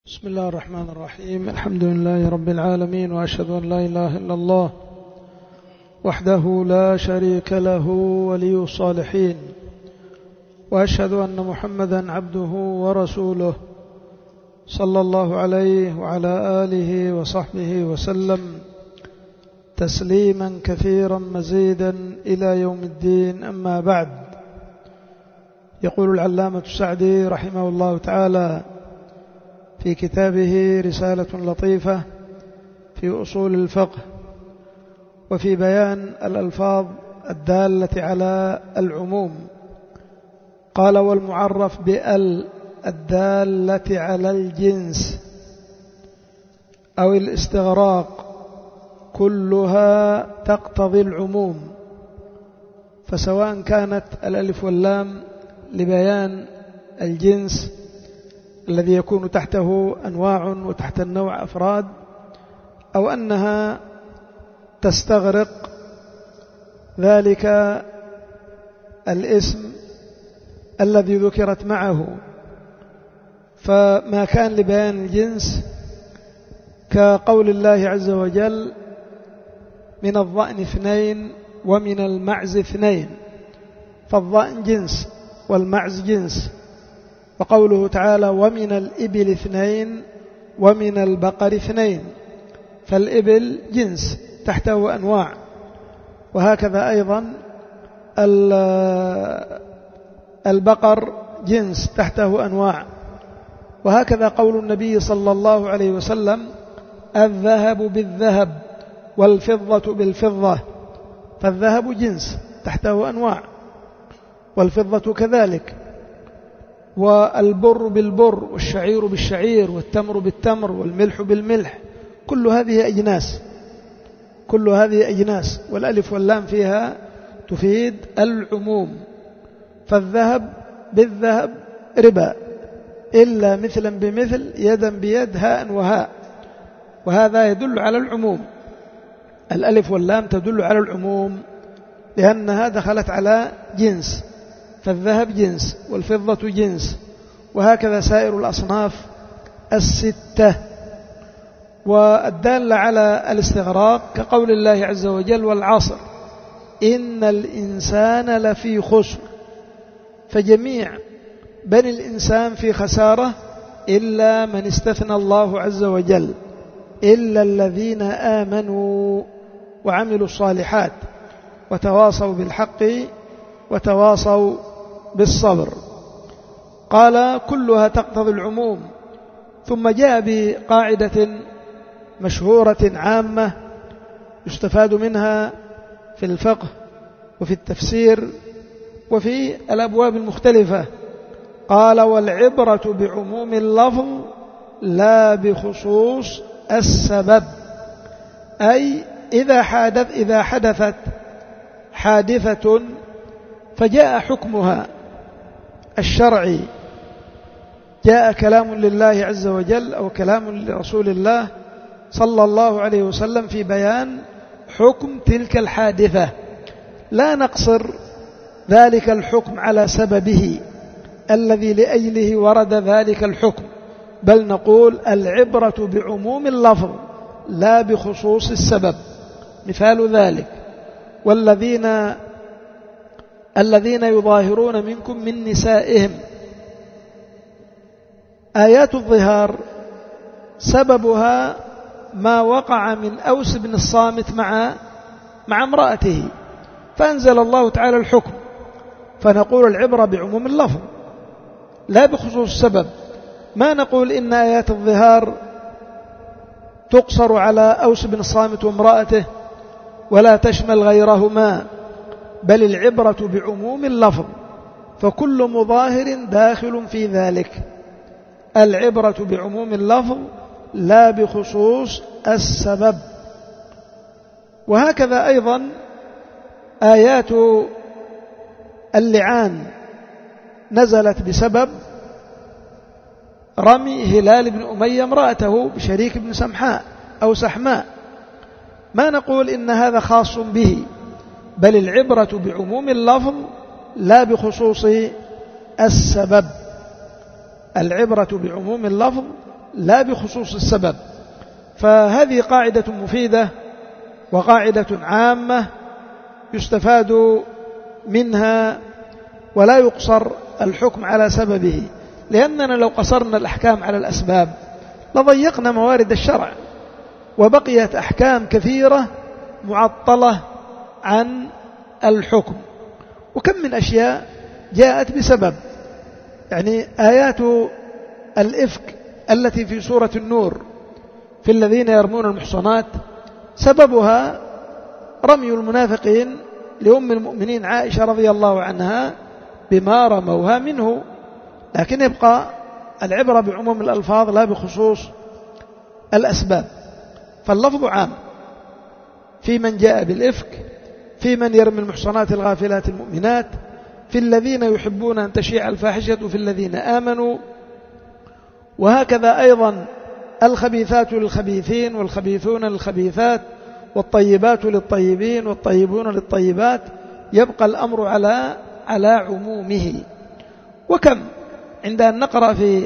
بسم الله الرحمن الرحيم. الحمد لله رب العالمين، وأشهد أن لا إله إلا الله وحده لا شريك له ولي الصالحين، وأشهد أن محمدا عبده ورسوله صلى الله عليه وعلى آله وصحبه وسلم تسليما كثيرا مزيدا إلى يوم الدين. أما بعد، يقول العلامة السعدي رحمه الله تعالى في كتابه رسالة لطيفة في أصول الفقه وفي بيان الألفاظ الدالة على العموم، قال: والمعرف بأل الدالة على الجنس أو الاستغراق كلها تقتضي العموم، فسواء كانت الألف واللام لبيان الجنس الذي يكون تحته أنواع وتحت النوع أفراد، أو أنها تستغرق ذلك الاسم الذي ذكرت معه، فما كان لبيان الجنس كقول الله عز وجل: من الضأن 2 ومن المعز 2، فالضأن جنس والمعز جنس. وقوله تعالى: ومن الإبل 2 ومن البقر 2، فالإبل جنس تحته أنواع، وهكذا أيضا البقر جنس تحته أنواع. وهكذا قول النبي صلى الله عليه وسلم: الذهب بالذهب والفضة بالفضة، فالذهب جنس تحته أنواع، والفضة كذلك، والبر بالبر والشعير بالشعير والتمر بالتمر والملح بالملح، كل هذه أجناس، والألف واللام فيها تفيد العموم. فالذهب بالذهب ربا، إلا مثلا بمثل يدا بيد هاء وهاء، وهذا يدل على العموم. الألف واللام تدل على العموم لأنها دخلت على جنس، فالذهب جنس والفضة جنس، وهكذا سائر الأصناف 6. والدالة على الاستغراق كقول الله عز وجل: والعصر إن الإنسان لفي خسر، فجميع بني الإنسان في خسارة إلا من استثنى الله عز وجل، إلا الذين آمنوا وعملوا الصالحات وتواصوا بالحق وتواصوا بالصبر. قال: كلها تقتضي العموم. ثم جاء بقاعدة مشهورة عامة يستفاد منها في الفقه وفي التفسير وفي الأبواب المختلفة. قال: والعبرة بعموم اللفظ لا بخصوص السبب، أي إذا حدثت حادثة فجاء حكمها الشرعي، جاء كلام لله عز وجل أو كلام لرسول الله صلى الله عليه وسلم في بيان حكم تلك الحادثة، لا نقصر ذلك الحكم على سببه الذي لأجله ورد ذلك الحكم، بل نقول: العبرة بعموم اللفظ لا بخصوص السبب. مثال ذلك: الذين يظاهرون منكم من نسائهم. آيات الظهار سببها ما وقع من أوس بن الصامت مع امرأته، فأنزل الله تعالى الحكم، فنقول العبرة بعموم اللفظ لا بخصوص السبب. ما نقول إن آيات الظهار تقصر على أوس بن الصامت وامرأته ولا تشمل غيرهما، بل العبرة بعموم اللفظ، فكل مظاهر داخل في ذلك. العبرة بعموم اللفظ لا بخصوص السبب. وهكذا أيضا آيات اللعان نزلت بسبب رمي هلال بن أمية امرأته بشريك بن سمحاء أو سحماء، ما نقول إن هذا خاص به، بل العبرة بعموم اللفظ لا بخصوص السبب. العبرة بعموم اللفظ لا بخصوص السبب. فهذه قاعدة مفيدة وقاعدة عامة يستفاد منها، ولا يقصر الحكم على سببه، لأننا لو قصرنا الأحكام على الأسباب لضيقنا موارد الشرع، وبقيت أحكام كثيرة معطلة عن الحكم. وكم من أشياء جاءت بسبب، يعني آيات الإفك التي في سورة النور في الذين يرمون المحصنات سببها رمي المنافقين لأم المؤمنين عائشة رضي الله عنها بما رموها منه، لكن يبقى العبرة بعموم الألفاظ لا بخصوص الأسباب. فاللفظ عام في من جاء بالإفك، في من يرمي المحصنات الغافلات المؤمنات، في الذين يحبون أن تشيع الفاحشة في الذين آمنوا، وهكذا أيضا الخبيثات للخبيثين والخبيثون للخبيثات والطيبات للطيبين والطيبون للطيبات، يبقى الأمر على عمومه. وكم عند أن نقرأ في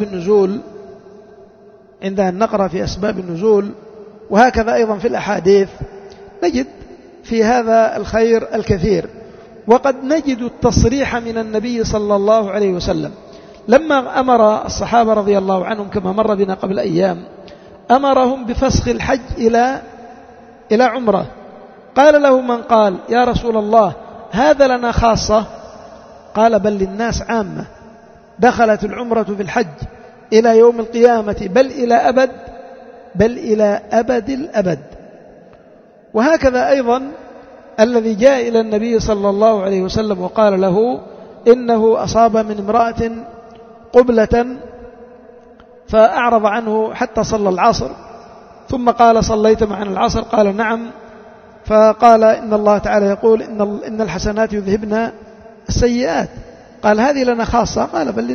أسباب النزول وهكذا أيضا في الأحاديث نجد في هذا الخير الكثير. وقد نجد التصريح من النبي صلى الله عليه وسلم لما أمر الصحابة رضي الله عنهم كما مر بنا قبل أيام، أمرهم بفسخ الحج إلى عمرة. قال له من قال يا رسول الله هذا لنا خاصة؟ قال بل للناس عامة، دخلت العمرة في الحج إلى يوم القيامة بل إلى أبد الأبد. وهكذا أيضا الذي جاء إلى النبي صلى الله عليه وسلم وقال له إنه أصاب من امرأة قبلة فأعرض عنه حتى صلى العصر، ثم قال صليت معنا العصر؟ قال نعم. فقال إن الله تعالى يقول إن الحسنات يذهبن السيئات. قال هذه لنا خاصة؟ قال بل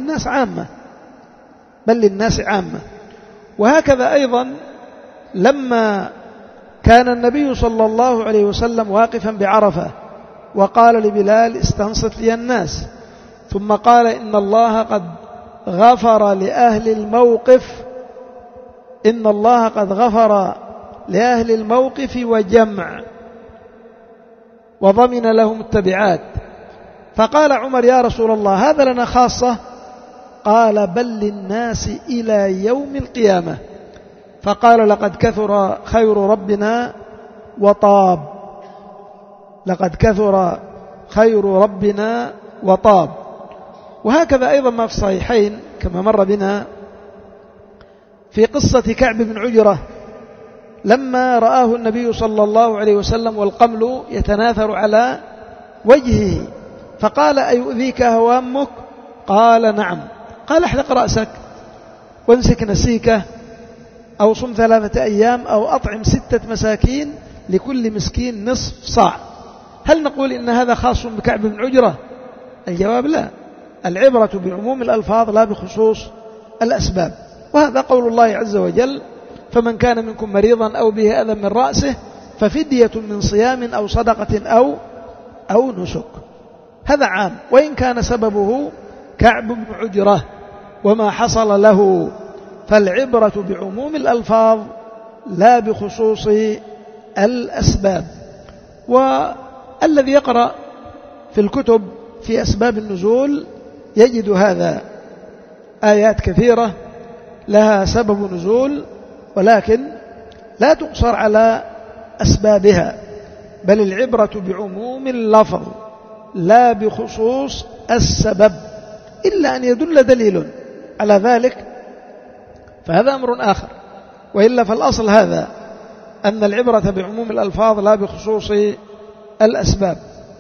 للناس عامة. وهكذا أيضا لما كان النبي صلى الله عليه وسلم واقفا بعرفة وقال لبلال استنصت لي الناس، ثم قال إن الله قد غفر لأهل الموقف وجمع وضمن لهم التبعات. فقال عمر يا رسول الله هذا لنا خاصة؟ قال بل للناس إلى يوم القيامة. فقال لقد كثر خير ربنا وطاب. وهكذا أيضا ما في الصحيحين كما مر بنا في قصة كعب بن عجرة لما رآه النبي صلى الله عليه وسلم والقمل يتناثر على وجهه، فقال أيؤذيك هوامك؟ قال نعم. قال احلق رأسك وامسك نسيكه، أو صم 3 أيام، أو أطعم 6 مساكين لكل مسكين نصف صاع. هل نقول إن هذا خاص بكعب بن عجرة؟ الجواب لا، العبرة بعموم الألفاظ لا بخصوص الأسباب. وهذا قول الله عز وجل فمن كان منكم مريضا أو به أذى من رأسه ففدية من صيام أو صدقة أو نسك. هذا عام، وإن كان سببه كعب بن عجرة وما حصل له. فالعبرة بعموم الألفاظ لا بخصوص الأسباب. والذي يقرأ في الكتب في أسباب النزول يجد هذا، آيات كثيرة لها سبب نزول، ولكن لا تقصر على أسبابها، بل العبرة بعموم اللفظ لا بخصوص السبب، إلا أن يدل دليل على ذلك فهذا أمر آخر، وإلا فالأصل هذا أن العبرة بعموم الألفاظ لا بخصوص الأسباب.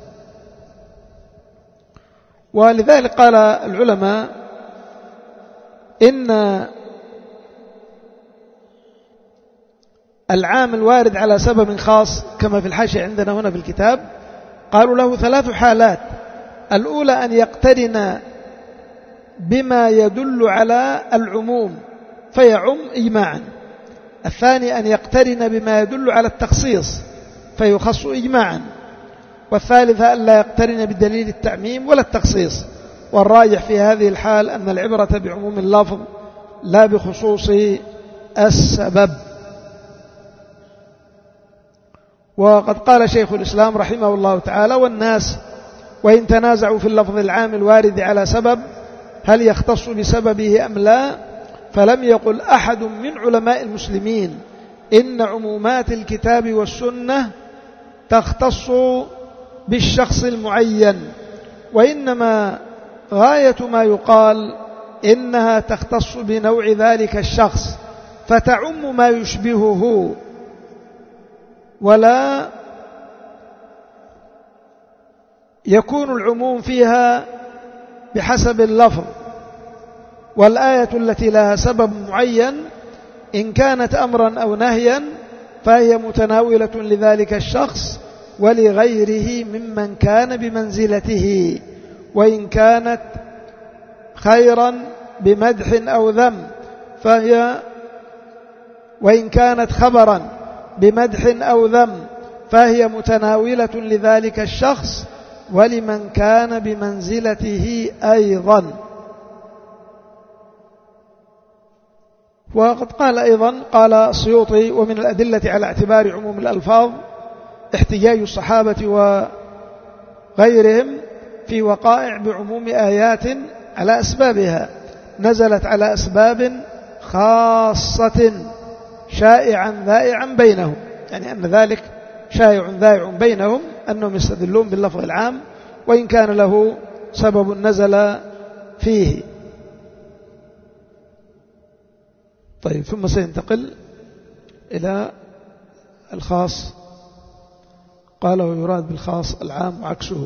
ولذلك قال العلماء إن العام الوارد على سبب خاص كما في الحاشية عندنا هنا في الكتاب قالوا له 3 حالات. الأولى أن يقترن بما يدل على العموم فيعم إجماعا. الثاني أن يقترن بما يدل على التخصيص فيخص إجماعا. والثالثة أن لا يقترن بدليل التعميم ولا التخصيص. والراجح في هذه الحال أن العبرة بعموم اللفظ لا بخصوص السبب. وقد قال شيخ الإسلام رحمه الله تعالى: والناس وإن تنازعوا في اللفظ العام الوارد على سبب هل يختص بسببه أم لا، فلم يقل أحد من علماء المسلمين إن عمومات الكتاب والسنة تختص بالشخص المعين، وإنما غاية ما يقال إنها تختص بنوع ذلك الشخص فتعم ما يشبهه، ولا يكون العموم فيها بحسب اللفظ. والآية التي لها سبب معين إن كانت أمرا أو نهيا فهي متناولة لذلك الشخص ولغيره ممن كان بمنزلته، وإن كانت خيرا بمدح أو ذم وإن كانت خبرا بمدح أو ذم فهي متناولة لذلك الشخص ولمن كان بمنزلته أيضا. وقد قال أيضا، قال السيوطي: ومن الأدلة على اعتبار عموم الألفاظ احتجاج الصحابة وغيرهم في وقائع بعموم آيات على أسبابها نزلت على أسباب خاصة شائعا ذائعا بينهم، يعني أن ذلك شائع ذائع بينهم أنهم يستدلون باللفظ العام وإن كان له سبب نزل فيه. طيب، ثم سينتقل إلى الخاص. قال: ويراد بالخاص العام وعكسه،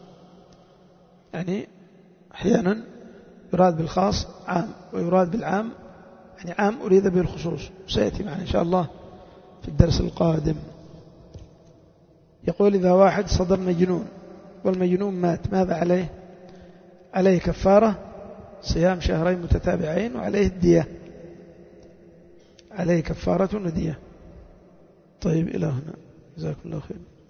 يعني أحيانا يراد بالخاص عام ويراد بالعام يعني عام أريد به الخصوص، سيأتي معنا إن شاء الله في الدرس القادم. يقول: إذا واحد صدر مجنون والمجنون مات ماذا عليه؟ عليه كفارة صيام شهرين متتابعين وعليه الدية، عليه كفارة ودية. طيب، إلى هنا، جزاكم الله خير.